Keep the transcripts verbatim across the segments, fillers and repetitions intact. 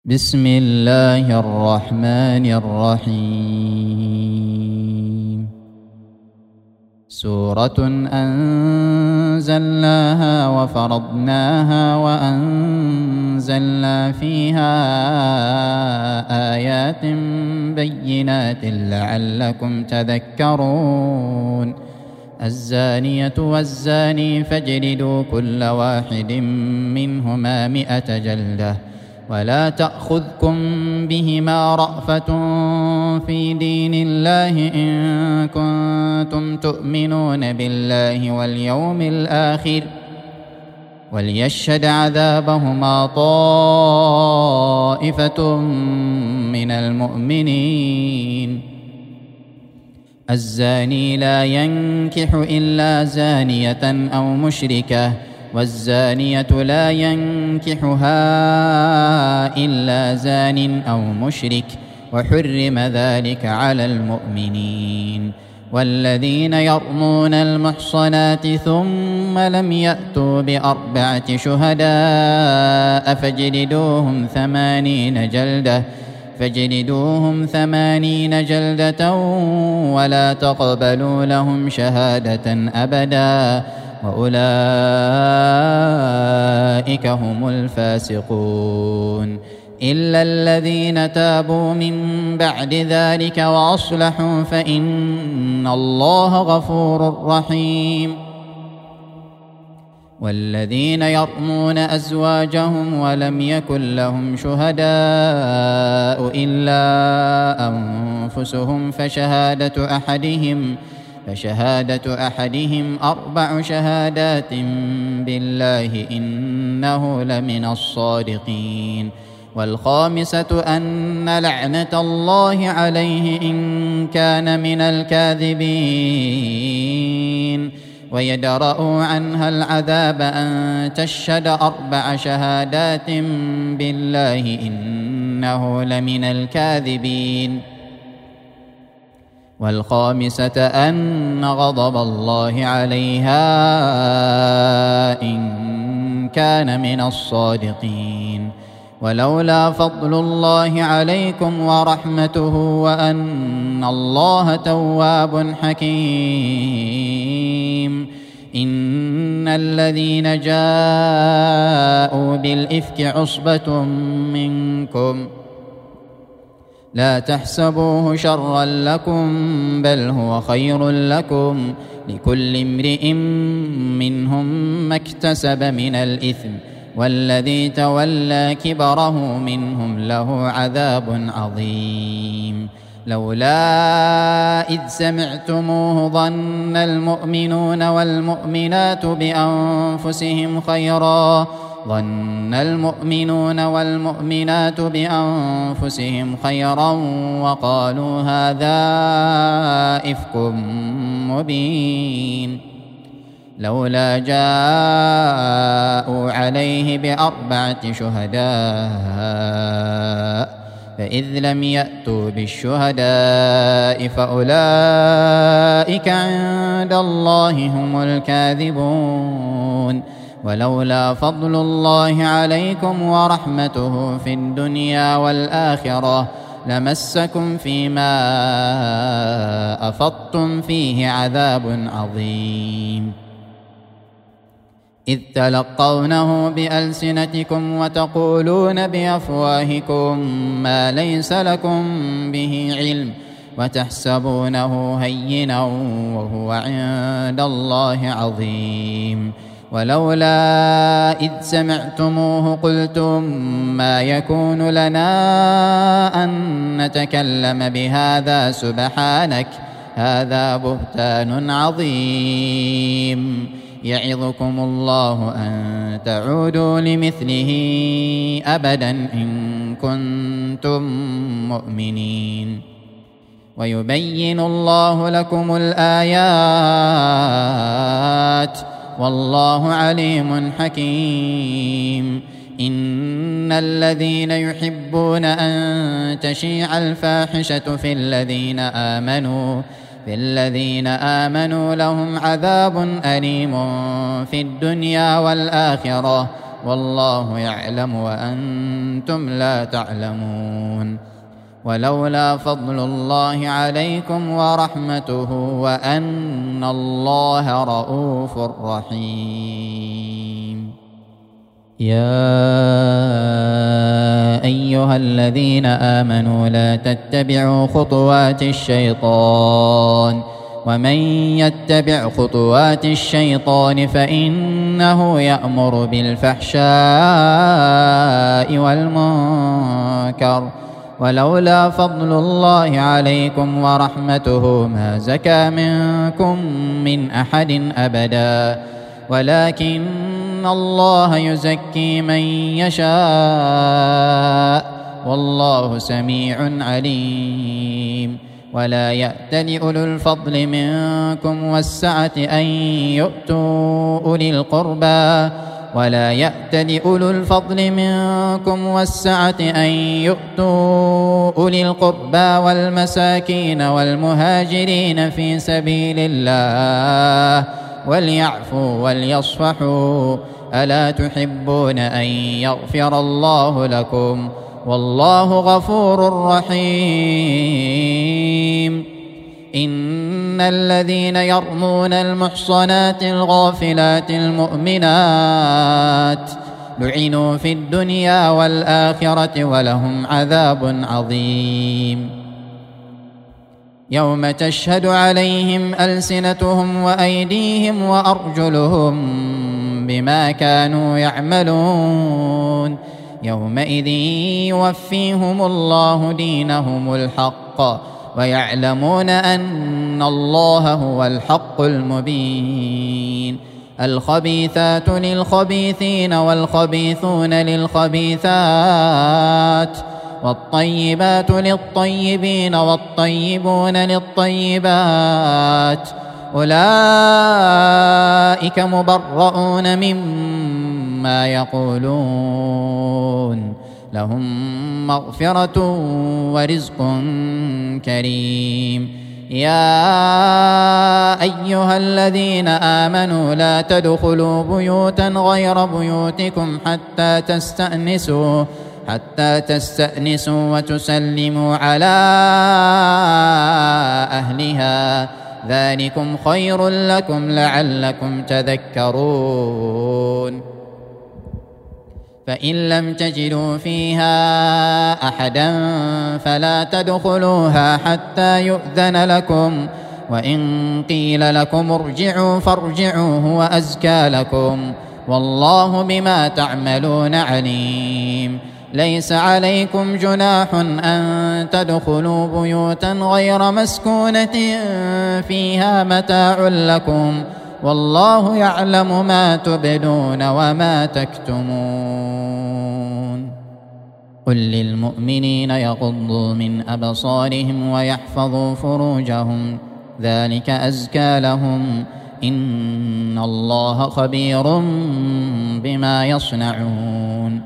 بسم الله الرحمن الرحيم. سورة أنزلناها وفرضناها وأنزلنا فيها آيات بينات لعلكم تذكرون. الزانية والزاني فاجلدوا كل واحد منهما مئة جلدة ولا تأخذكم بهما رأفة في دين الله إن كنتم تؤمنون بالله واليوم الآخر وليشهد عذابهما طائفة من المؤمنين. الزاني لا ينكح إلا زانية أو مشركة والزانية لا ينكحها إلا زان أو مشرك وحرم ذلك على المؤمنين. والذين يرمون المحصنات ثم لم يأتوا بأربعة شهداء فاجلدوهم ثمانين جلدة فاجلدوهم ثمانين جلدة ولا تقبلوا لهم شهادة أبدا وأولئك هم الفاسقون. إلا الذين تابوا من بعد ذلك وأصلحوا فإن الله غفور رحيم. والذين يرمون أزواجهم ولم يكن لهم شهداء إلا أنفسهم فشهادة أحدهم فشهادة أحدهم أربع شهادات بالله إنه لمن الصادقين. والخامسة أن لعنة الله عليه إن كان من الكاذبين ويدرأ عنها العذاب أن تشهد أربع شهادات بالله إنه لمن الكاذبين. والخامسة أن غضب الله عليها إن كان من الصادقين. ولولا فضل الله عليكم ورحمته وأن الله تواب حكيم إن الذين جاءوا بالإفك عصبة منكم لا تحسبوه شرا لكم بل هو خير لكم لكل امرئ منهم ما اكتسب من الإثم والذي تولى كبره منهم له عذاب عظيم. لولا إذ سمعتموه ظن المؤمنون والمؤمنات بأنفسهم خيرا ظن المؤمنون والمؤمنات بأنفسهم خيرا وقالوا هذا إفك مبين. لولا جاءوا عليه بأربعة شهداء فإذ لم يأتوا بالشهداء فأولئك عند الله هم الكاذبون. ولولا فضل الله عليكم ورحمته في الدنيا والآخرة لمسكم فيما أفضتم فيه عذاب عظيم. إذ تلقونه بألسنتكم وتقولون بأفواهكم ما ليس لكم به علم وتحسبونه هينا وهو عند الله عظيم. ولولا إذ سمعتموه قلتم ما يكون لنا أن نتكلم بهذا سبحانك هذا بهتان عظيم. يعظكم الله أن تعودوا لمثله أبدا إن كنتم مؤمنين. ويبين الله لكم الآيات والله عليم حكيم. إن الذين يحبون أن تشيع الفاحشة في الذين آمنوا في الذين آمنوا لهم عذاب أليم في الدنيا والآخرة والله يعلم وأنتم لا تعلمون. ولولا فضل الله عليكم ورحمته وأن الله رءوف رحيم. يا أيها الذين آمنوا لا تتبعوا خطوات الشيطان ومن يتبع خطوات الشيطان فإنه يأمر بالفحشاء والمنكر ولولا فضل الله عليكم ورحمته ما زكى منكم من أحد أبدا ولكن الله يزكي من يشاء والله سميع عليم. ولا يأتل أولو الفضل منكم والسعة أن يؤتوا أولي القربى ولا يأتل أولو الفضل منكم والسعة أن يؤتوا أولي القربى والمساكين والمهاجرين في سبيل الله وليعفوا وليصفحوا ألا تحبون أن يغفر الله لكم والله غفور رحيم. إن الذين يرمون المحصنات الغافلات المؤمنات لعنوا في الدنيا والآخرة ولهم عذاب عظيم. يوم تشهد عليهم ألسنتهم وأيديهم وأرجلهم بما كانوا يعملون يومئذ يوفيهم الله دينهم الحق ويعلمون أن الله هو الحق المبين. الخبيثات للخبيثين والخبيثون للخبيثات والطيبات للطيبين والطيبون للطيبات أولئك مبرؤون مما يقولون لهم مغفرة ورزق كريم. يا أيها الذين آمنوا لا تدخلوا بيوتا غير بيوتكم حتى تستأنسوا حتى تستأنسوا وتسلموا على أهلها ذلكم خير لكم لعلكم تذكرون. فإن لم تجدوا فيها أحدا فلا تدخلوها حتى يؤذن لكم وإن قيل لكم ارجعوا فارجعوا هو أزكى لكم والله بما تعملون عليم. ليس عليكم جناح أن تدخلوا بيوتا غير مسكونة فيها متاع لكم والله يعلم ما تبدون وما تكتمون. قل للمؤمنين يغضوا من أبصارهم ويحفظوا فروجهم ذلك أزكى لهم إن الله خبير بما يصنعون.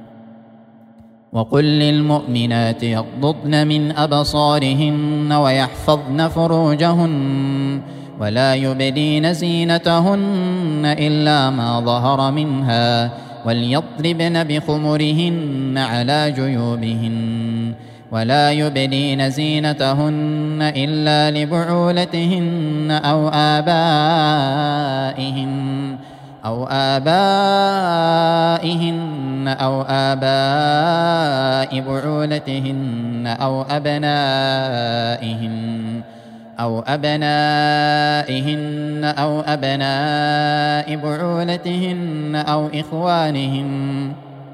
وقل للمؤمنات يغضضن من أبصارهن ويحفظن فروجهن ولا يبدين زينتهن إلا ما ظهر منها وليضربن بخمرهن على جيوبهن ولا يبدين زينتهن إلا لبعولتهن أو آبائهن أو آبائهن أو آباء بعولتهن أو أبنائهن أو أبنائهن أو أبناء بعولتهن أو إخوانهن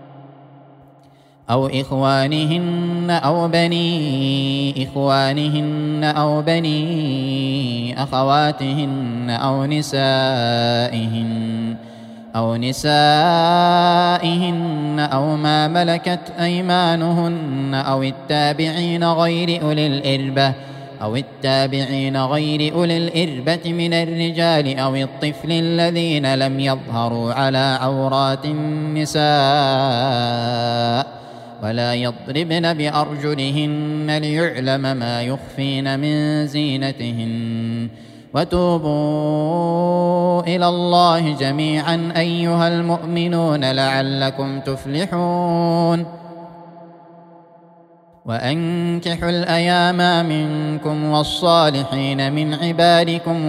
أو إخوانهن أو بني إخوانهن أو بني أخواتهن أو نسائهن أو نسائهن أو ما ملكت أيمانهن أو التابعين غير أولي الإربة أو التابعين غير أولي الإربة من الرجال أو الطفل الذين لم يظهروا على عورات النساء ولا يضربن بأرجلهن ليعلم ما يخفين من زينتهن وتوبوا إلى الله جميعا أيها المؤمنون لعلكم تفلحون وأنكحوا الأيام منكم والصالحين من عبادكم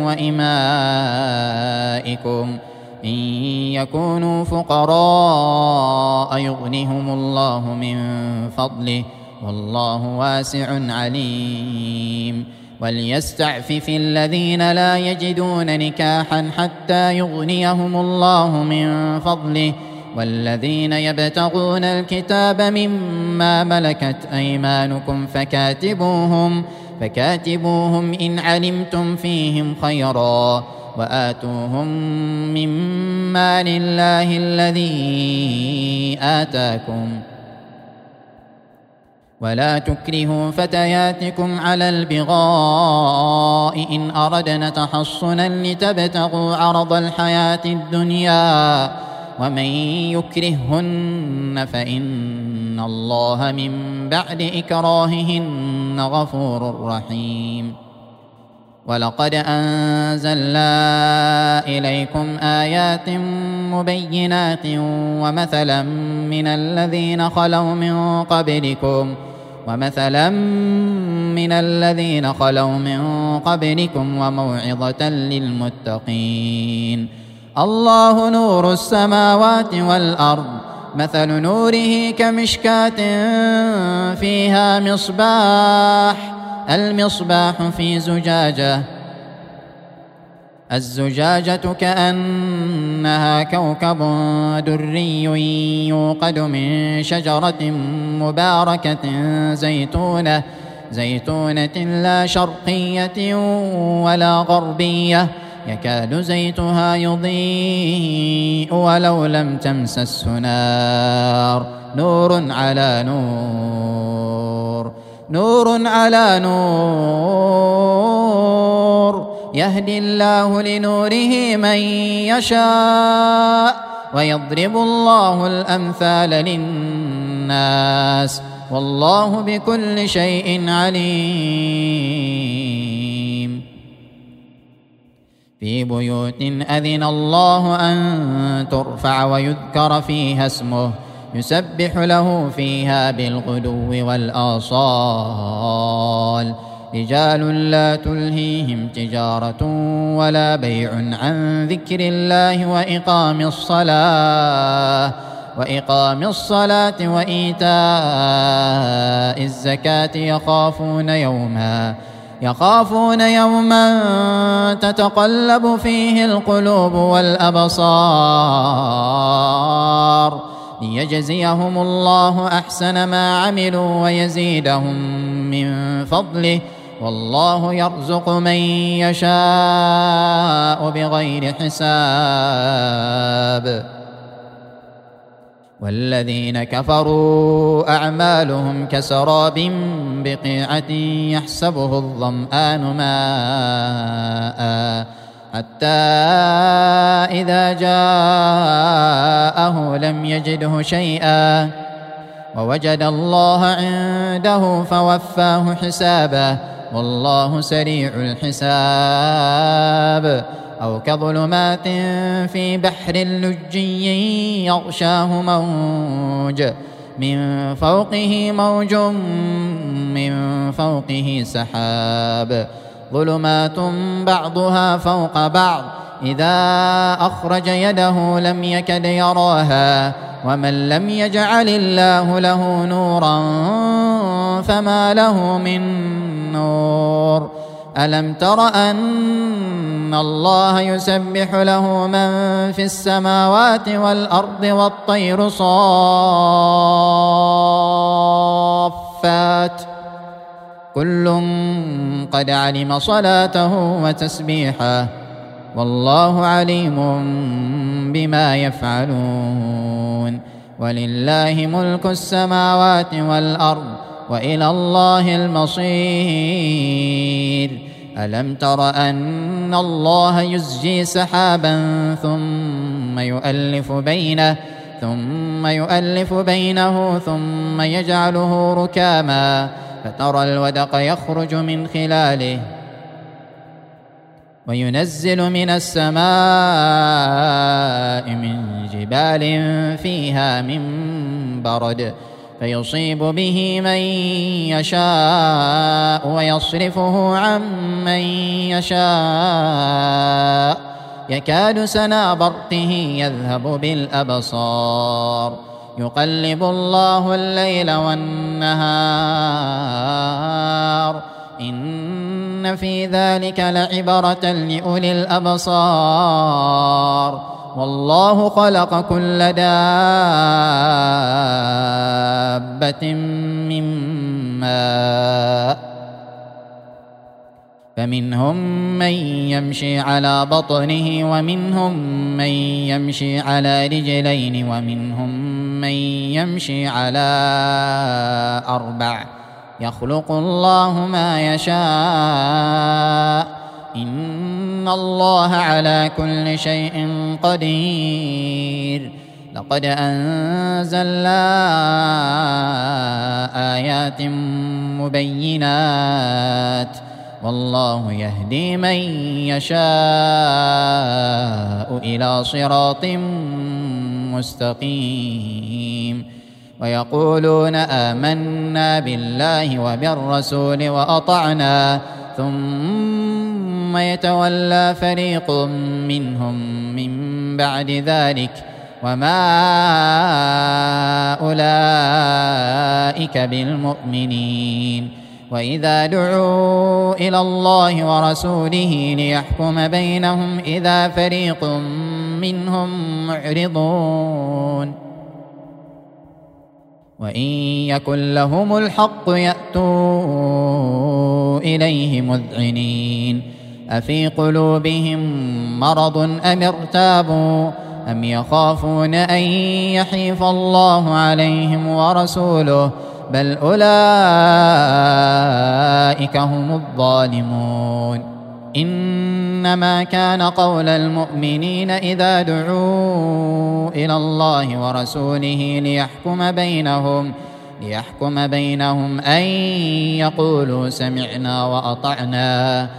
وإمائكم إن يكونوا فقراء يغنهم الله من فضله والله واسع عليم وليستعفف الذين لا يجدون نكاحا حتى يغنيهم الله من فضله والذين يبتغون الكتاب مما ملكت أيمانكم فكاتبوهم فكاتبوهم إن علمتم فيهم خيرا وآتوهم مما لله الذي آتاكم ولا تكرهوا فتياتكم على البغاء إن أردنا تحصنا لتبتغوا عرض الحياة الدنيا ومن يكرههن فإن الله من بعد إكراههن غفور رحيم ولقد أنزلنا إليكم آيات مبينات ومثلا من الذين خلوا من قبلكم ومثلا من الذين خلوا من قبلكم وموعظة للمتقين الله نور السماوات والأرض مثل نوره كمشكاة فيها مصباح المصباح في زجاجة الزجاجة كأنها كوكب دري يوقد من شجرة مباركة زيتونة زيتونة لا شرقية ولا غربية يكاد زيتها يضيء ولو لم تمسسه نار نور على نور نور على نور يهدي الله لنوره من يشاء ويضرب الله الأمثال للناس والله بكل شيء عليم في بيوت أذن الله أن ترفع ويذكر فيها اسمه يسبح له فيها بالغدو والآصال رجال لا تلهيهم تجارة ولا بيع عن ذكر الله وإقام الصلاة وإقام الصلاة وإيتاء الزكاة يخافون يوما يخافون يوما تتقلب فيه القلوب والأبصار ليجزيهم الله أحسن ما عملوا ويزيدهم من فضله والله يرزق من يشاء بغير حساب والذين كفروا أعمالهم كسراب بقيعة يحسبه الظمآن ماء حتى إذا جاءه لم يجده شيئا ووجد الله عنده فوفاه حسابه والله سريع الحساب أو كظلمات في بحر لجي يغشاه موج من فوقه موج من فوقه سحاب ظلمات بعضها فوق بعض إذا أخرج يده لم يكد يراها ومن لم يجعل الله له نورا فما له من نور ألم تر أن الله يسبح له من في السماوات والأرض والطير صافات كل قد علم صلاته وتسبيحه والله عليم بما يفعلون ولله ملك السماوات والأرض وإلى الله المصير ألم تر أن الله يزجي سحابا ثم يؤلف بينه ثم يؤلف بينه ثم يجعله ركاما فترى الودق يخرج من خلاله وينزل من السماء من جبال فيها من برد فيصيب به من يشاء ويصرفه عن من يشاء يكاد سنا برقه يذهب بالأبصار يقلب الله الليل والنهار إن في ذلك لعبرة لأولي الأبصار والله خلق كل دابة من ماء فمنهم من يمشي على بطنه ومنهم من يمشي على رجلين ومنهم من يمشي على أربع يخلق الله ما يشاء إن الله على كل شيء قدير لقد أنزلنا آيات مبينات والله يهدي من يشاء إلى صراط مستقيم ويقولون آمنا بالله وبالرسول وأطعنا ثم يتولى فريق منهم من بعد ذلك وما أولئك بالمؤمنين وإذا دعوا إلى الله ورسوله ليحكم بينهم إذا فريق منهم معرضون وإن يكن لهم الحق يأتوا إليه مذعنين أفي قلوبهم مرض أم ارتابوا أم يخافون أن يحيف الله عليهم ورسوله بل أولئك هم الظالمون إنما كان قول المؤمنين إذا دعوا إلى الله ورسوله ليحكم بينهم ليحكم بينهم أن يقولوا سمعنا وأطعنا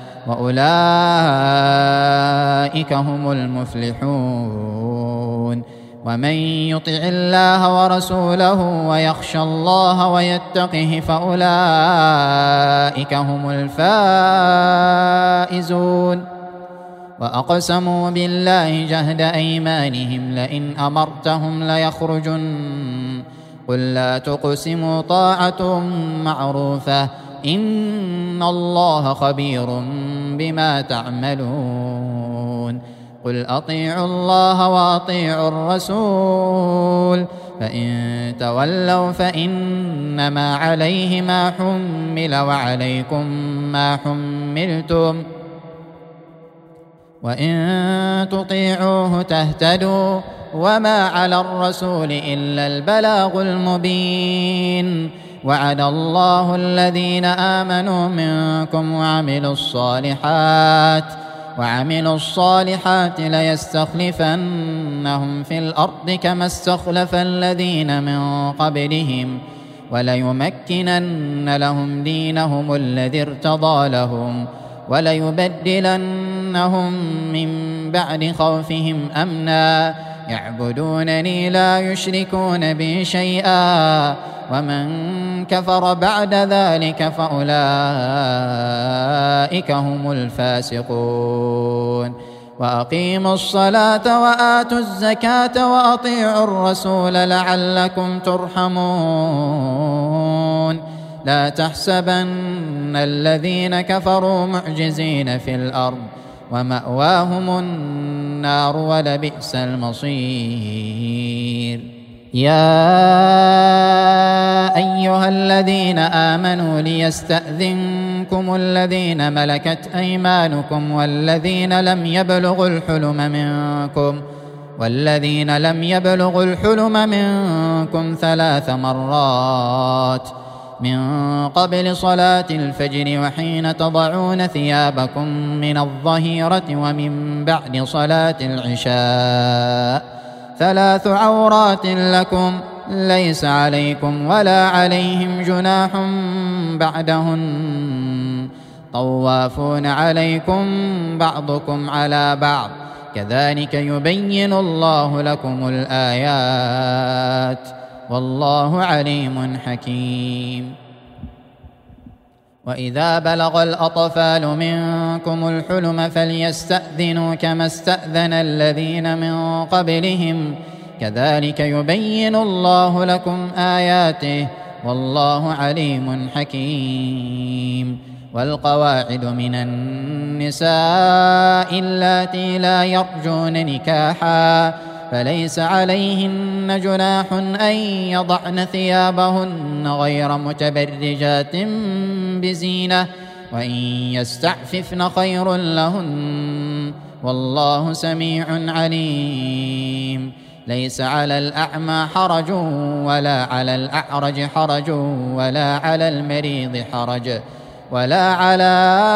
وأولئك هم المفلحون ومن يطع الله ورسوله ويخشى الله ويتقه فأولئك هم الفائزون وأقسموا بالله جهد أيمانهم لئن أمرتهم ليخرجن قل لا تقسموا طاعة معروفة إن الله خبير بما تعملون قل أطيعوا الله وأطيعوا الرسول فإن تولوا فإنما عليه ما حمل وعليكم ما حملتم وإن تطيعوه تهتدوا وما على الرسول إلا البلاغ المبين وعد الله الذين آمنوا منكم وعملوا الصالحات وعملوا الصالحات ليستخلفنهم في الأرض كما استخلف الذين من قبلهم وليمكنن لهم دينهم الذي ارتضى لهم وليبدلنهم من بعد خوفهم أمنا يعبدونني لا يشركون بي شيئا ومن كفر بعد ذلك فأولئك هم الفاسقون وأقيموا الصلاة وآتوا الزكاة وأطيعوا الرسول لعلكم ترحمون لا تحسبن الذين كفروا معجزين في الأرض ومأواهم النار ولبئس المصير يا أيها الذين آمنوا ليستأذنكم الذين ملكت أيمانكم والذين لم يبلغوا الحلم منكم والذين لم يبلغوا الحلم منكم ثلاث مرات من قبل صلاة الفجر وحين تضعون ثيابكم من الظهيرة ومن بعد صلاة العشاء ثلاث عورات لكم ليس عليكم ولا عليهم جناح بعدهن طوافون عليكم بعضكم على بعض كذلك يبين الله لكم الآيات والله عليم حكيم. وإذا بلغ الأطفال منكم الحلم فليستأذنوا كما استأذن الذين من قبلهم كذلك يبين الله لكم آياته والله عليم حكيم. والقواعد من النساء اللاتي لا يرجون نكاحا فليس عليهن جناح أن يضعن ثيابهن غير متبرجات بزينة وإن يستعففن خير لهن والله سميع عليم. ليس على الأعمى حرج ولا على الأعرج حرج ولا على المريض حرج ولا على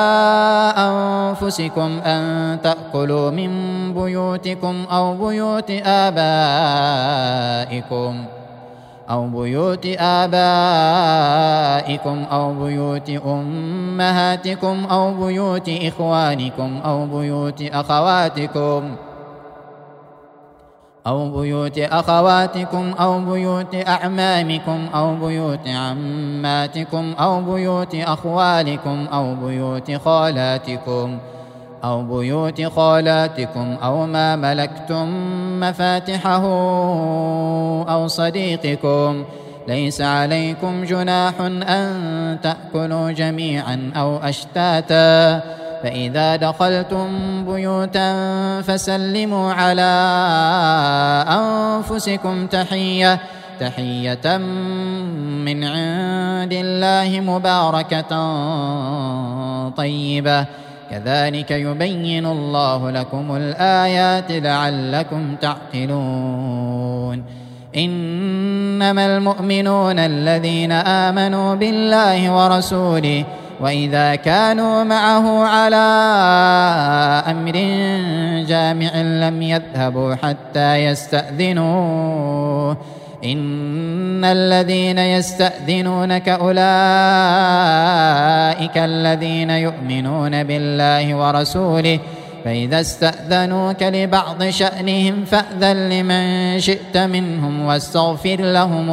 أنفسكم أن تأكلوا من بيوتكم أو بيوت آبائكم أو بيوت آبائكم أو بيوت أمهاتكم أو بيوت إخوانكم أو بيوت أخواتكم أو بيوت أخواتكم أو بيوت أعمامكم أو بيوت عماتكم أو بيوت أخوالكم أو بيوت خالاتكم أو بيوت خالاتكم أو ما ملكتم مفاتحه أو صديقكم. ليس عليكم جناح أن تأكلوا جميعا أو أشتاتا فإذا دخلتم بيوتا فسلموا على أنفسكم تحية تحية من عند الله مباركة طيبة كذلك يبين الله لكم الآيات لعلكم تعقلون. إنما المؤمنون الذين آمنوا بالله ورسوله وإذا كانوا معه على أمر جامع لم يذهبوا حتى يستأذنوه إن الذين يستأذنونك أولئك الذين يؤمنون بالله ورسوله فإذا استأذنوك لبعض شأنهم فأذن لمن شئت منهم واستغفر لهم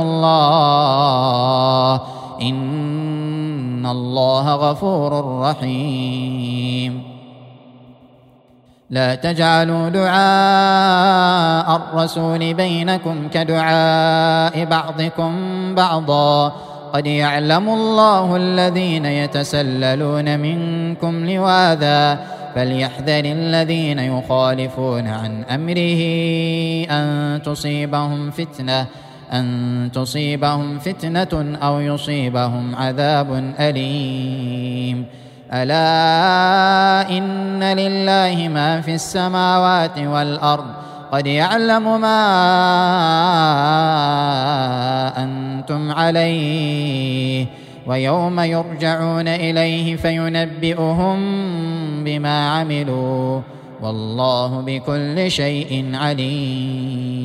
الله إن الله غفور رحيم. لا تجعلوا دعاء الرسول بينكم كدعاء بعضكم بعضا قد يعلم الله الذين يتسللون منكم لواذا فليحذر الذين يخالفون عن أمره أن تصيبهم فتنة أن تصيبهم فتنة أو يصيبهم عذاب أليم. ألا إن لله ما في السماوات والأرض قد يعلم ما أنتم عليه ويوم يرجعون إليه فينبئهم بما عملوا والله بكل شيء عليم.